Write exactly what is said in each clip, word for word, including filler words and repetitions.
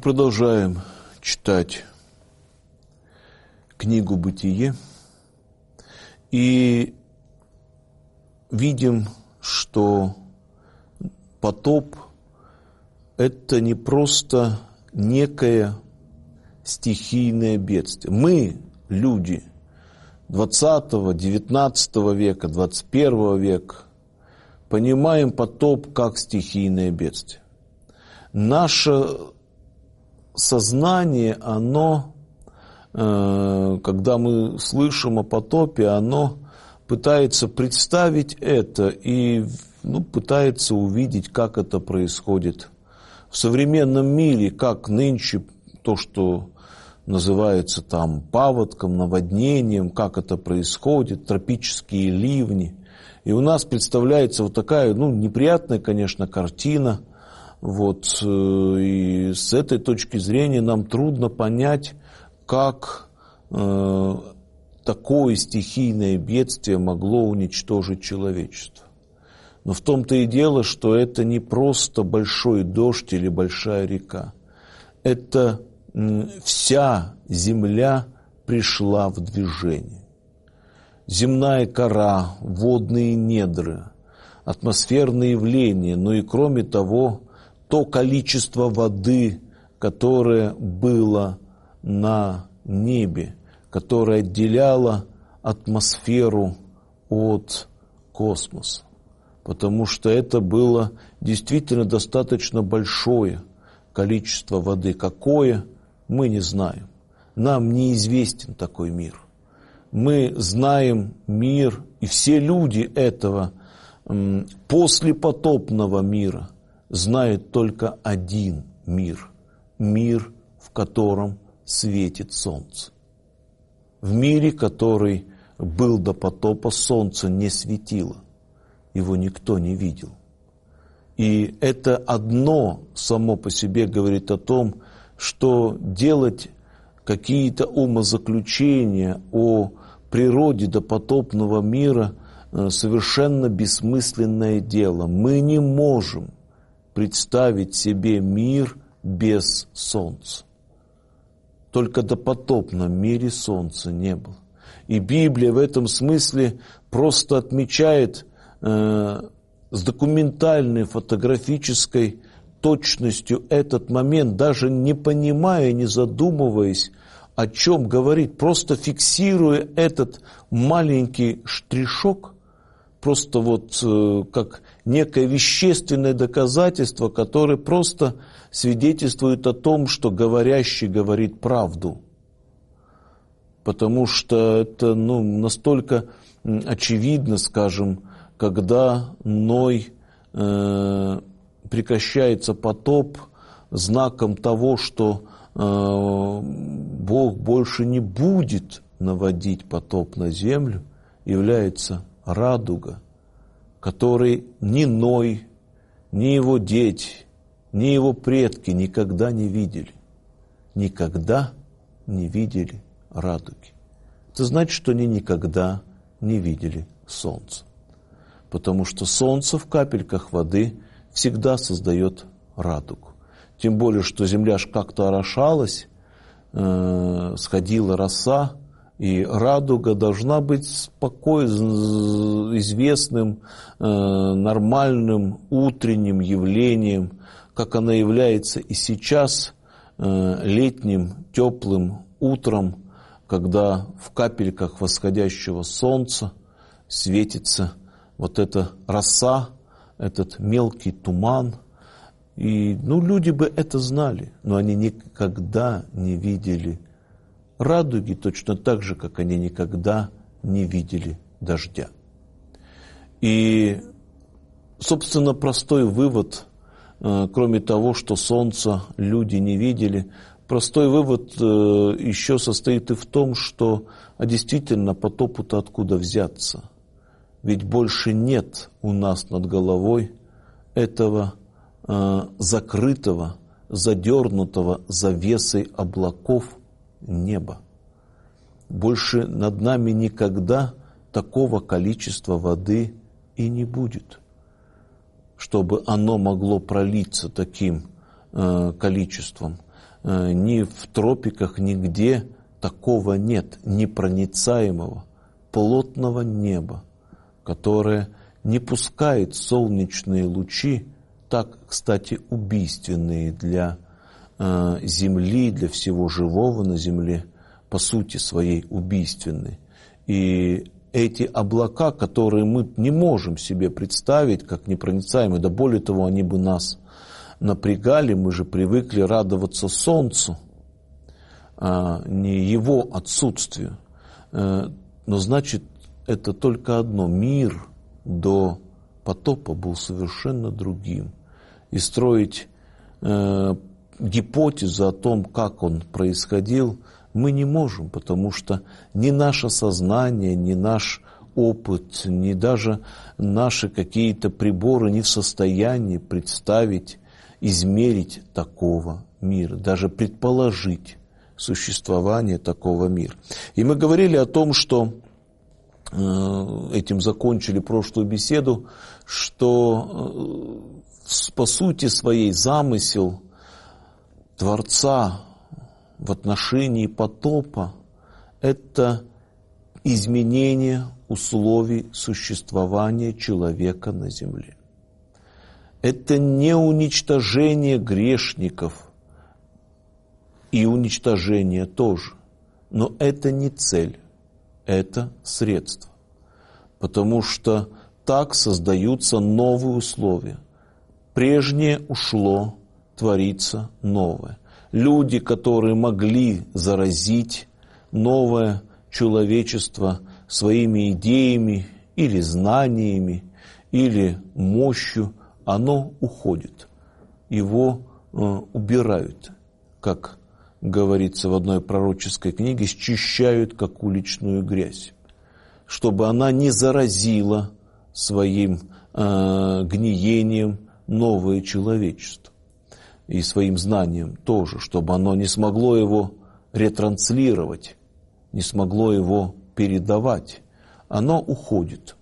продолжаем читать книгу «Бытие» и видим, что потоп – это не просто некое стихийное бедствие. Мы, люди двадцатого, девятнадцатого века, двадцать первого века, понимаем потоп как стихийное бедствие. Наше сознание, оно, когда мы слышим о потопе, оно пытается представить это и ну, пытается увидеть, как это происходит в современном мире, как нынче то, что называется там паводком, наводнением, как это происходит, тропические ливни. И у нас представляется вот такая, ну, неприятная, конечно, картина. Вот, и с этой точки зрения нам трудно понять, как э, такое стихийное бедствие могло уничтожить человечество. Но в том-то и дело, что это не просто большой дождь или большая река. Это э, вся земля пришла в движение. Земная кора, водные недры, атмосферные явления, но и кроме того, то количество воды, которое было на небе, которое отделяло атмосферу от космоса. Потому что это было действительно достаточно большое количество воды. Какое, мы не знаем. Нам неизвестен такой мир. Мы знаем мир, и все люди этого послепотопного мира знает только один мир. Мир, в котором светит солнце. В мире, который был до потопа, солнце не светило. Его никто не видел. И это одно само по себе говорит о том, что делать какие-то умозаключения о природе допотопного мира совершенно бессмысленное дело. Мы не можем представить себе мир без солнца. Только в допотопном мире солнца не было. И Библия в этом смысле просто отмечает э, с документальной, фотографической точностью этот момент, даже не понимая, не задумываясь, о чем говорит, просто фиксируя этот маленький штришок, просто вот э, как некое вещественное доказательство, которое просто свидетельствует о том, что говорящий говорит правду. Потому что это ну, настолько очевидно, скажем, когда Ной э, прекращается потоп, знаком того, что э, Бог больше не будет наводить потоп на землю, является радуга, который ни Ной, ни его дети, ни его предки никогда не видели. Никогда не видели радуги. Это значит, что они никогда не видели солнца. Потому что солнце в капельках воды всегда создает радугу. Тем более, что земля ж как-то орошалась, э, сходила роса, и радуга должна быть спокойным, известным, э, нормальным утренним явлением, как она является и сейчас, э, летним, теплым утром, когда в капельках восходящего солнца светится вот эта роса, этот мелкий туман. И ну, люди бы это знали, но они никогда не видели радуги, точно так же, как они никогда не видели дождя. И, собственно, простой вывод, кроме того, что солнца люди не видели, простой вывод еще состоит и в том, что а действительно потопу-то откуда взяться? Ведь больше нет у нас над головой этого закрытого, задернутого завесой облаков неба. Больше над нами никогда такого количества воды и не будет, чтобы оно могло пролиться таким э, количеством. ни в тропиках, нигде такого нет, непроницаемого, плотного неба, которое не пускает солнечные лучи, так, кстати, убийственные для э, Земли, для всего живого на Земле, по сути своей убийственные. И эти облака, которые мы не можем себе представить как непроницаемые, да более того, они бы нас напрягали, мы же привыкли радоваться солнцу, а не его отсутствию. Но значит, это только одно. Мир до потопа был совершенно другим. И строить э, гипотезу о том, как он происходил, мы не можем, потому что ни наше сознание, ни наш опыт, ни даже наши какие-то приборы не в состоянии представить, измерить такого мира, даже предположить существование такого мира. И мы говорили о том, что э, этим закончили прошлую беседу, что э, по сути своей замысел Творца в отношении потопа – это изменение условий существования человека на земле. Это не уничтожение грешников, и уничтожение тоже, но это не цель, это средство, потому что так создаются новые условия. Прежнее ушло, творится новое. Люди, которые могли заразить новое человечество своими идеями или знаниями, или мощью, оно уходит. Его э, убирают, как говорится в одной пророческой книге, счищают, как уличную грязь, чтобы она не заразила своим э, гниением новое человечество. И своим знанием тоже, чтобы оно не смогло его ретранслировать, не смогло его передавать. Оно уходит.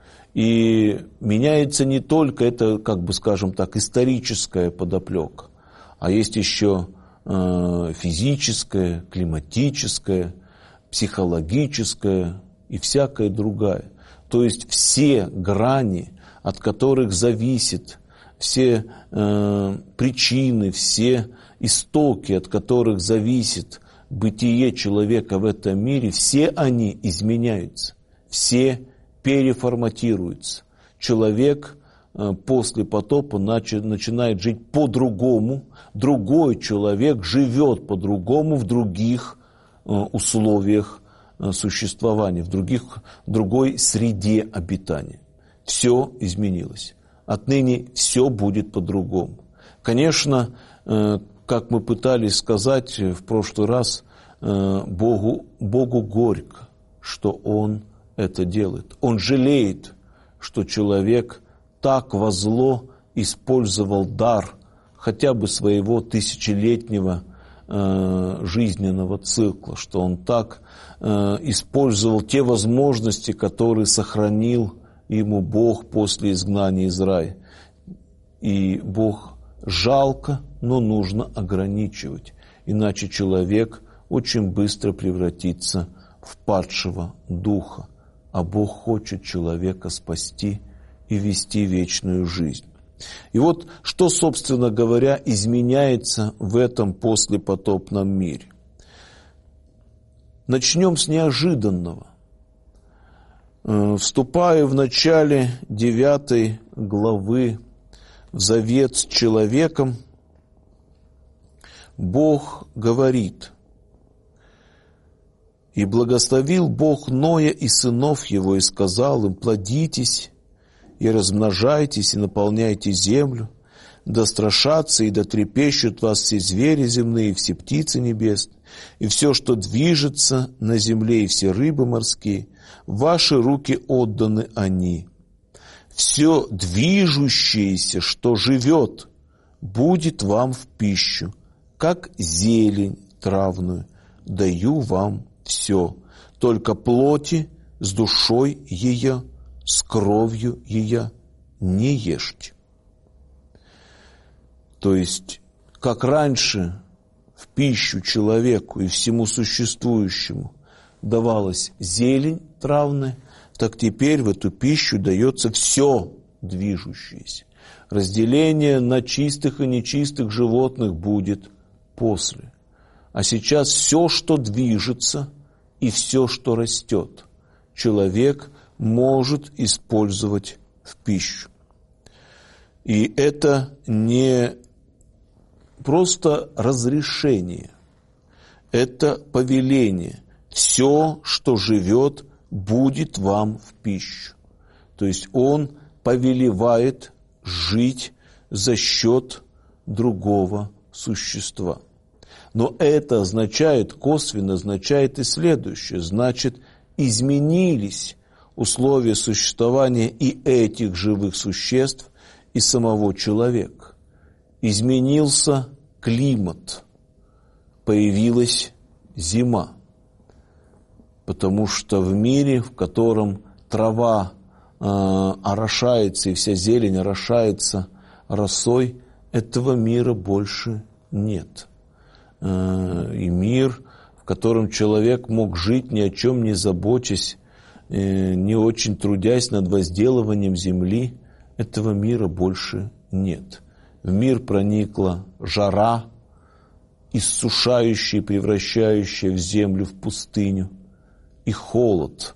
И меняется не только это, как бы скажем так, историческая подоплека, а есть еще э, физическая, климатическая, психологическая и всякая другая. То есть все грани, от которых зависит все э, причины, все истоки, от которых зависит бытие человека в этом мире, все они изменяются, все переформатируются. Человек э, после потопа начи, начинает жить по-другому, другой человек живет по-другому в других э, условиях э, существования, в других, другой среде обитания. Все изменилось. Отныне все будет по-другому. Конечно, как мы пытались сказать в прошлый раз, Богу, Богу горько, что Он это делает. Он жалеет, что человек так во зло использовал дар хотя бы своего тысячелетнего жизненного цикла, что он так использовал те возможности, которые сохранил ему Бог после изгнания из рая. И Бог жалко, но нужно ограничивать, иначе человек очень быстро превратится в падшего духа, а Бог хочет человека спасти и вести вечную жизнь. И вот что, собственно говоря, изменяется в этом послепотопном мире. Начнем с неожиданного. Вступая в начале девятой главы в завет с человеком, Бог говорит: «И благословил Бог Ноя и сынов его, и сказал им: плодитесь, и размножайтесь, и наполняйте землю, да страшатся и да трепещут вас все звери земные, и все птицы небесные, и все, что движется на земле, и все рыбы морские. В ваши руки отданы они. Все движущееся, что живет, будет вам в пищу, как зелень травную, даю вам все. Только плоти с душой ее, с кровью ее не ешьте». То есть, как раньше в пищу человеку и всему существующему давалась зелень травная, так теперь в эту пищу дается все движущееся. Разделение на чистых и нечистых животных будет после. А сейчас все, что движется и все, что растет, человек может использовать в пищу. И это не просто разрешение, это повеление. Все, что живет, будет вам в пищу. То есть он повелевает жить за счет другого существа. Но это означает, косвенно означает и следующее. Значит, изменились условия существования и этих живых существ, и самого человека. Изменился климат, появилась зима. Потому что в мире, в котором трава э, орошается и вся зелень орошается росой, этого мира больше нет. Э, и мир, в котором человек мог жить, ни о чем не заботясь, э, не очень трудясь над возделыванием земли, этого мира больше нет. В мир проникла жара, иссушающая и превращающая в землю в пустыню, и холод.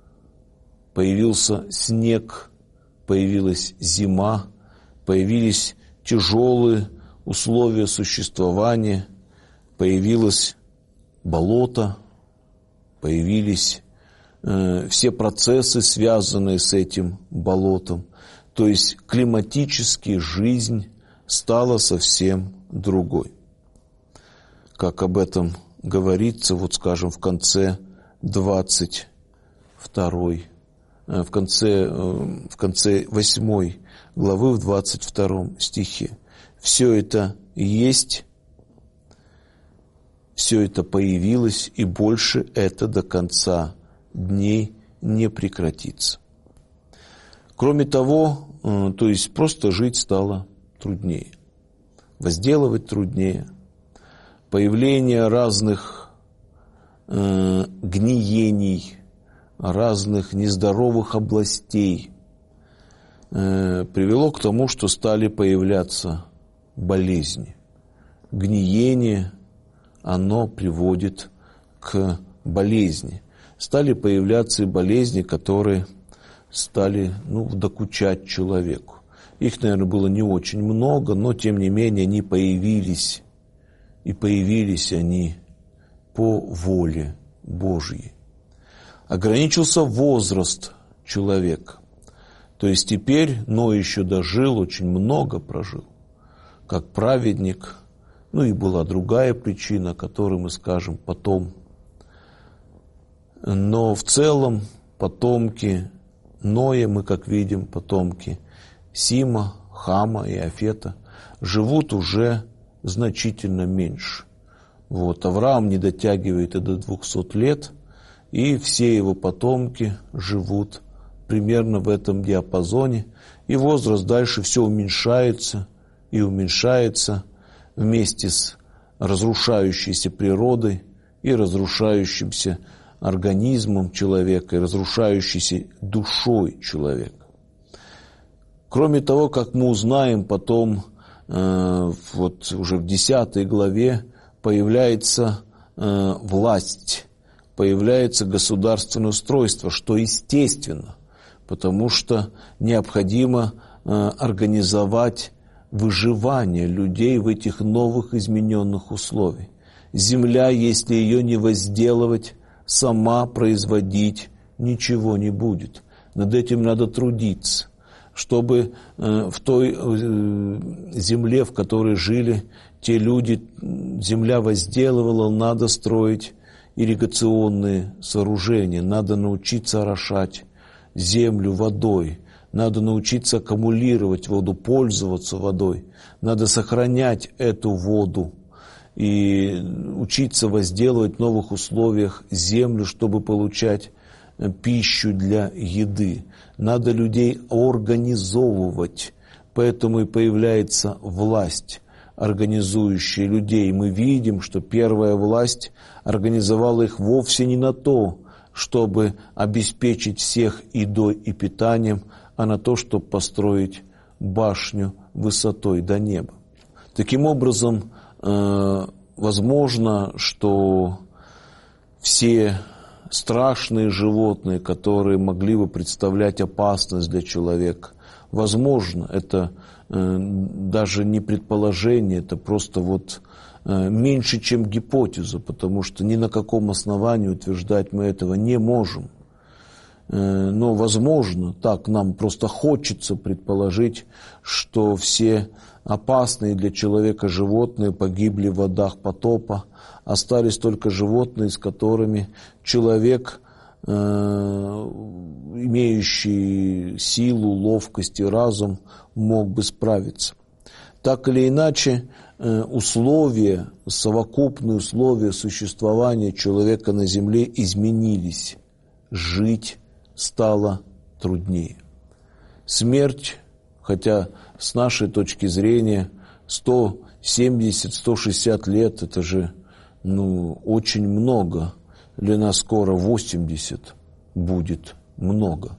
Появился снег, появилась зима, появились тяжелые условия существования, появилось болото, появились э, все процессы, связанные с этим болотом. То есть климатически жизнь стала совсем другой. Как об этом говорится, вот скажем, в конце двадцать второй, в конце, в конце восьмой главы, в двадцать втором стихе. Все это есть, все это появилось, и больше это до конца дней не прекратится. Кроме того, то есть просто жить стало труднее, возделывать труднее, появление разных э, гниений, разных нездоровых областей э, привело к тому, что стали появляться болезни. Гниение, оно приводит к болезни. Стали появляться и болезни, которые стали ну, докучать человеку. Их, наверное, было не очень много, но, тем не менее, они появились. И появились они по воле Божьей. Ограничился возраст человека. То есть теперь Ной еще дожил, очень много прожил, как праведник. Ну и была другая причина, о которой мы скажем потом. Но в целом потомки Ноя, мы, как видим, потомки Сима, Хама и Афета, живут уже значительно меньше. Вот. Авраам не дотягивает и до двухсот лет, и все его потомки живут примерно в этом диапазоне, и возраст дальше все уменьшается и уменьшается вместе с разрушающейся природой и разрушающимся организмом человека, и разрушающейся душой человека. Кроме того, как мы узнаем потом, э, вот уже в десятой главе, появляется э, власть, появляется государственное устройство, что естественно, потому что необходимо э, организовать выживание людей в этих новых измененных условиях. Земля, если ее не возделывать, сама производить ничего не будет. Над этим надо трудиться, чтобы э, в той э, земле, в которой жили те люди, земля возделывала, надо строить ирригационные сооружения, надо научиться орошать землю водой, надо научиться аккумулировать воду, пользоваться водой, надо сохранять эту воду и учиться возделывать в новых условиях землю, чтобы получать пищу для еды. Надо людей организовывать, поэтому и появляется власть. организующие людей. Мы видим, что первая власть организовала их вовсе не на то, чтобы обеспечить всех едой и питанием, а на то, чтобы построить башню высотой до неба. Таким образом, возможно, что все страшные животные, которые могли бы представлять опасность для человека, возможно, это даже не предположение, это просто вот меньше, чем гипотеза, потому что ни на каком основании утверждать мы этого не можем. Но, возможно, так нам просто хочется предположить, что все опасные для человека животные погибли в водах потопа, остались только животные, с которыми человек, э, имеющий силу, ловкость и разум, мог бы справиться. Так или иначе, э, условия, совокупные условия существования человека на земле изменились. Жить стало труднее. Смерть, хотя с нашей точки зрения сто семьдесят - сто шестьдесят лет, это же ну, очень много. Для нас скоро восемьдесят будет много.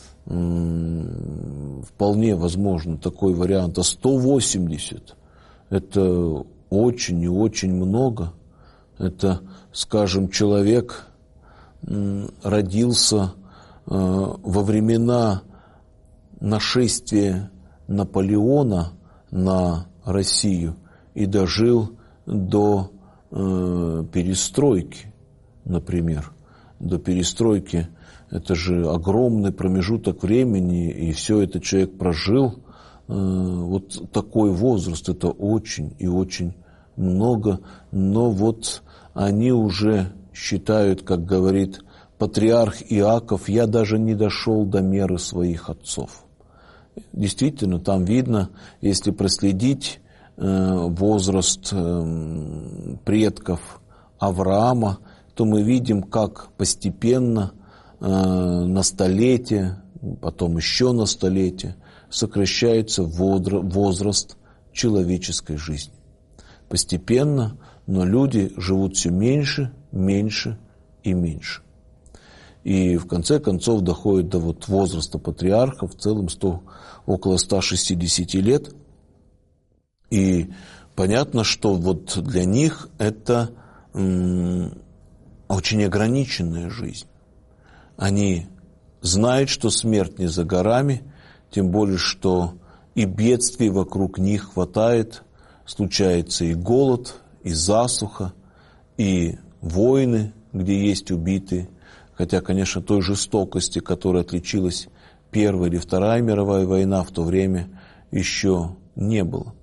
Вполне возможно такой вариант. А сто восемьдесят это очень и очень много. Это, скажем, человек родился во времена нашествия Наполеона на Россию и дожил до э, перестройки, например. До перестройки это же огромный промежуток времени, и все это человек прожил. Э, вот такой возраст, это очень и очень много, но вот они уже считают, как говорит патриарх Иаков, я даже не дошел до меры своих отцов. Действительно, там видно, если проследить э, возраст э, предков Авраама, то мы видим, как постепенно э, на столетие, потом еще на столетие сокращается возраст человеческой жизни. Постепенно, но люди живут все меньше, меньше и меньше. И в конце концов доходит до вот возраста патриарха, в целом сто, около ста шестидесяти лет. И понятно, что вот для них это м, очень ограниченная жизнь. Они знают, что смерть не за горами, тем более, что и бедствий вокруг них хватает. Случается и голод, и засуха, и войны, где есть убитые. Хотя, конечно, той жестокости, которой отличилась Первая или Вторая мировая война, в то время еще не было.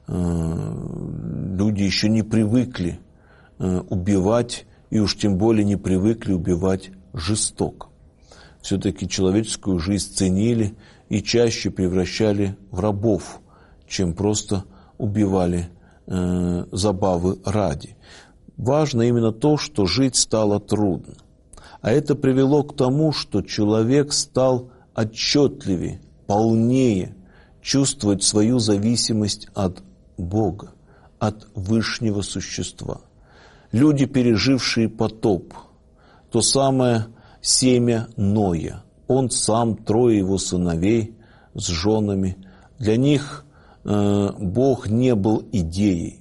Люди еще не привыкли убивать, и уж тем более не привыкли убивать жестоко. Все-таки человеческую жизнь ценили и чаще превращали в рабов, чем просто убивали забавы ради. Важно именно то, что жить стало трудно. А это привело к тому, что человек стал отчетливее, полнее чувствовать свою зависимость от Бога, от Вышнего Существа. Люди, пережившие потоп, то самое семя Ноя, он сам, трое его сыновей с женами, для них э, Бог не был идеей,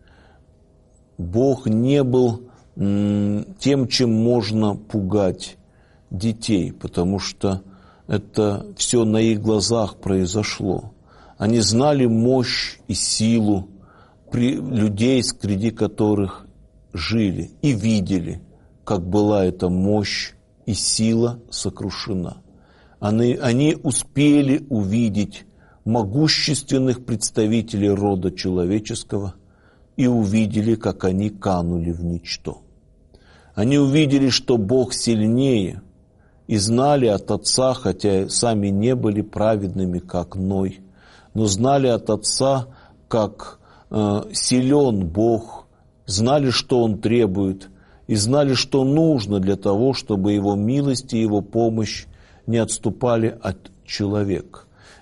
Бог не был тем, чем можно пугать детей, потому что это все на их глазах произошло. Они знали мощь и силу людей, среди которых жили, и видели, как была эта мощь и сила сокрушена. Они, они успели увидеть могущественных представителей рода человеческого и увидели, как они канули в ничто. Они увидели, что Бог сильнее, и знали от Отца, хотя сами не были праведными, как Ной, но знали от Отца, как э, силен Бог, знали, что Он требует, и знали, что нужно для того, чтобы Его милость и Его помощь не отступали от человека.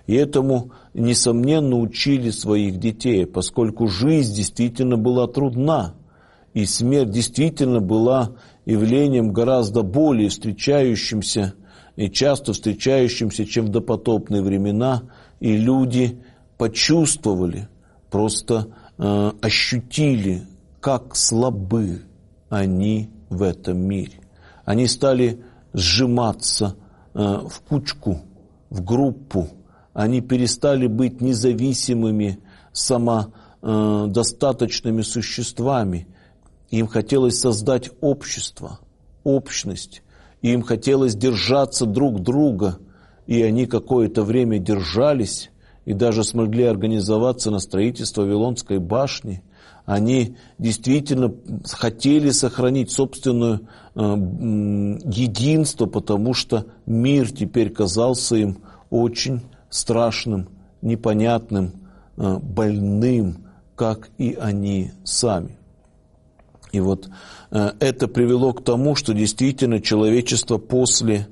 И этому, несомненно, учили своих детей, поскольку жизнь действительно была трудна, и смерть действительно была явлением гораздо более встречающимся и часто встречающимся, чем в допотопные времена, и люди почувствовали, просто э, ощутили, как слабы они в этом мире. Они стали сжиматься э, в кучку, в группу. Они перестали быть независимыми, самодостаточными существами. Им хотелось создать общество, общность. Им хотелось держаться друг друга. И они какое-то время держались и даже смогли организоваться на строительство Вавилонской башни. Они действительно хотели сохранить собственное э, единство, потому что мир теперь казался им очень страшным, непонятным, э, больным, как и они сами. И вот э, это привело к тому, что действительно человечество после,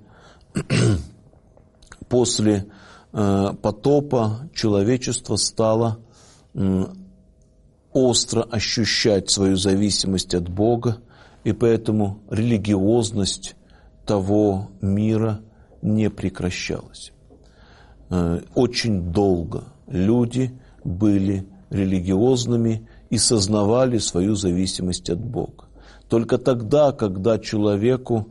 после э, потопа, человечество стало э, остро ощущать свою зависимость от Бога, и поэтому религиозность того мира не прекращалась. Очень долго люди были религиозными и сознавали свою зависимость от Бога. Только тогда, когда человеку,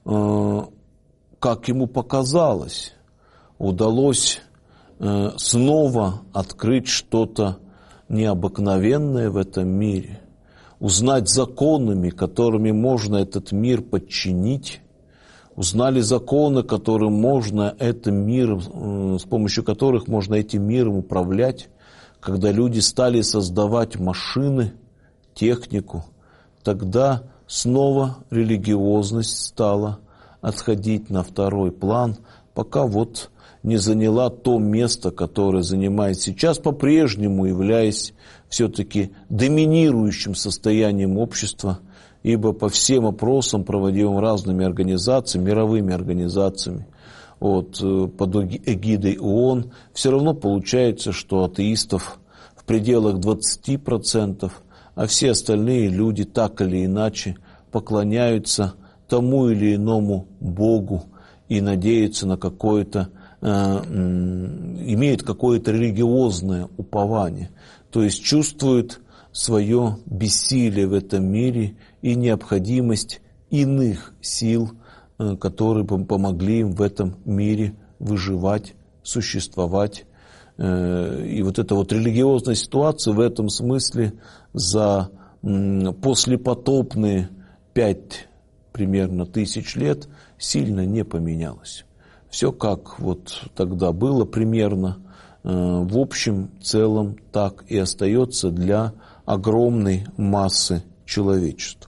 как ему показалось, удалось снова открыть что-то необыкновенное в этом мире, узнать законами, которыми можно этот мир подчинить, узнали законы, которым можно этот мир, с помощью которых можно этим миром управлять, когда люди стали создавать машины, технику, тогда снова религиозность стала отходить на второй план, пока вот не заняла то место, которое занимает сейчас, по-прежнему являясь все-таки доминирующим состоянием общества, ибо по всем опросам, проводимым разными организациями, мировыми организациями, вот, под эгидой ООН, все равно получается, что атеистов в пределах двадцати процентов, а все остальные люди так или иначе поклоняются тому или иному Богу и надеются на какое-то имеют какое-то религиозное упование, то есть чувствуют свое бессилие в этом мире и необходимость иных сил, которые помогли им в этом мире выживать, существовать. И вот эта вот религиозная ситуация в этом смысле за послепотопные пять примерно тысяч лет сильно не поменялась. Все как вот тогда было примерно, в общем целом так и остается для огромной массы человечества.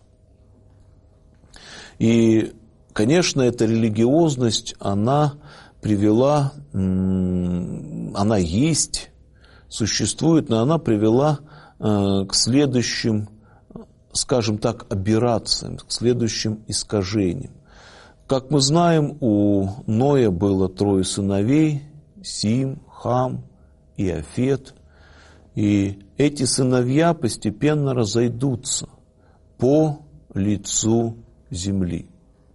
И, конечно, эта религиозность, она привела, она есть, существует, но она привела к следующим, скажем так, аберрациям, к следующим искажениям. Как мы знаем, у Ноя было трое сыновей, Сим, Хам и Афет. И эти сыновья постепенно разойдутся по лицу земли.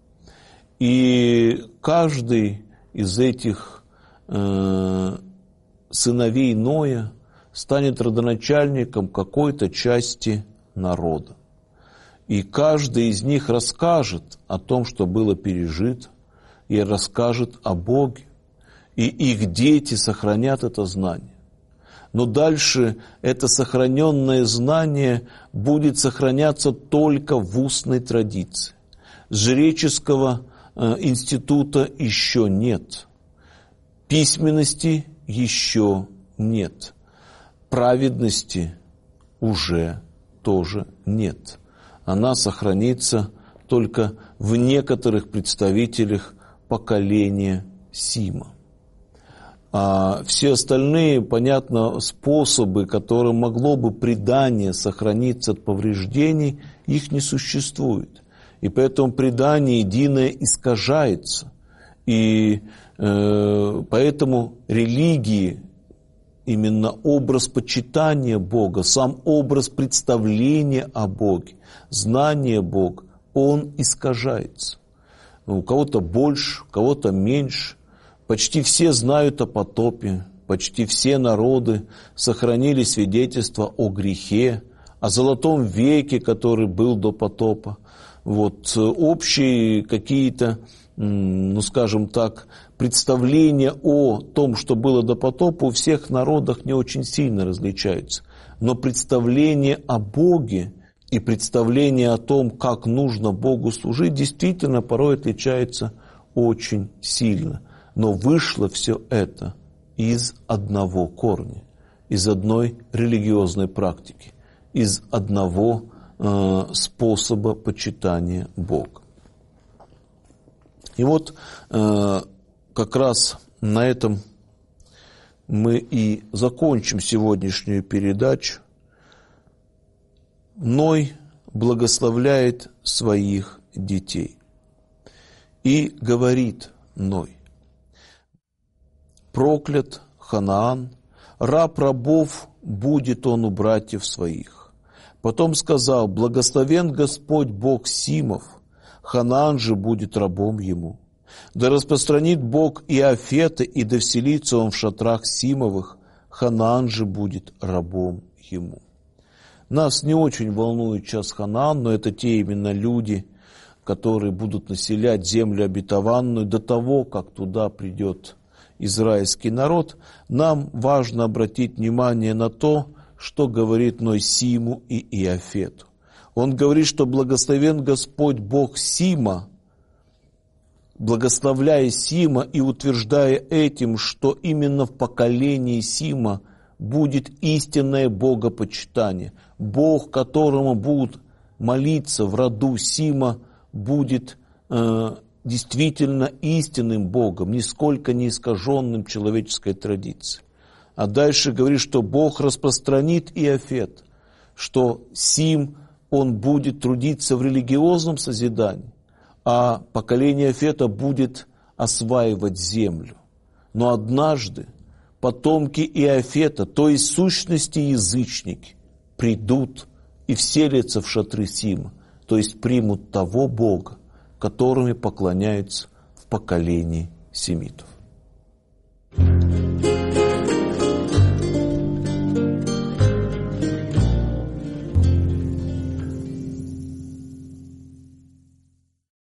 И каждый из этих э, сыновей Ноя станет родоначальником какой-то части народа. И каждый из них расскажет о том, что было пережито, и расскажет о Боге. И их дети сохранят это знание. Но дальше это сохраненное знание будет сохраняться только в устной традиции. Жреческого э, института еще нет. Письменности еще нет. Праведности уже тоже нет. Она сохранится только в некоторых представителях поколения Сима. А все остальные, понятно, способы, которым могло бы предание сохраниться от повреждений, их не существует. И поэтому предание единое искажается. И э, поэтому религии, именно образ почитания Бога, сам образ представления о Боге, знание Бога, он искажается. У кого-то больше, у кого-то меньше. Почти все знают о потопе, почти все народы сохранили свидетельство о грехе, о золотом веке, который был до потопа. Вот, общие какие-то, ну скажем так, представления о том, что было до потопа, у всех народах не очень сильно различаются. Но представление о Боге и представление о том, как нужно Богу служить, действительно порой отличается очень сильно. Но вышло все это из одного корня, из одной религиозной практики, из одного э, способа почитания Бога. И вот э, как раз на этом мы и закончим сегодняшнюю передачу. Ной благословляет своих детей и говорит Ной: проклят Ханаан, раб рабов будет он у братьев своих. Потом сказал: благословен Господь Бог Симов, Ханаан же будет рабом ему. Да распространит Бог Иафета, и да вселится он в шатрах Симовых, Ханаан же будет рабом ему. Нас не очень волнует сейчас Ханаан, но это те именно люди, которые будут населять землю обетованную до того, как туда придет израильский народ. Нам важно обратить внимание на то, что говорит Ной Симу и Иафету. Он говорит, что благословен Господь Бог Сима, благословляя Сима и утверждая этим, что именно в поколении Сима будет истинное богопочитание. Бог, которому будут молиться в роду Сима, будет э, действительно истинным Богом, нисколько не искаженным человеческой традицией. А дальше говорит, что Бог распространит Иафет, что Сим, он будет трудиться в религиозном созидании, а поколение Иафета будет осваивать землю. Но однажды потомки Иафета, то есть в сущности язычники, придут и вселятся в шатры Сима, то есть примут того Бога, которому поклоняются в поколении семитов.